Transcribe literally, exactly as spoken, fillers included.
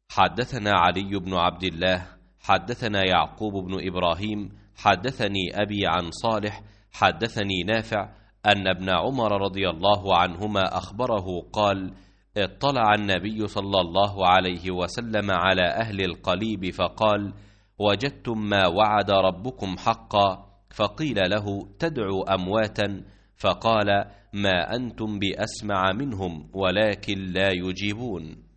حدثنا علي بن عبد الله حدثنا يعقوب بن إبراهيم حدثني أبي عن صالح حدثني نافع أن ابن عمر رضي الله عنهما أخبره قال: اطلع النبي صلى الله عليه وسلم على أهل القليب فقال: وجدتم ما وعد ربكم حقا؟ فقيل له: تدعو أمواتا؟ فقال: ما أنتم بأسمع منهم ولكن لا يجيبون.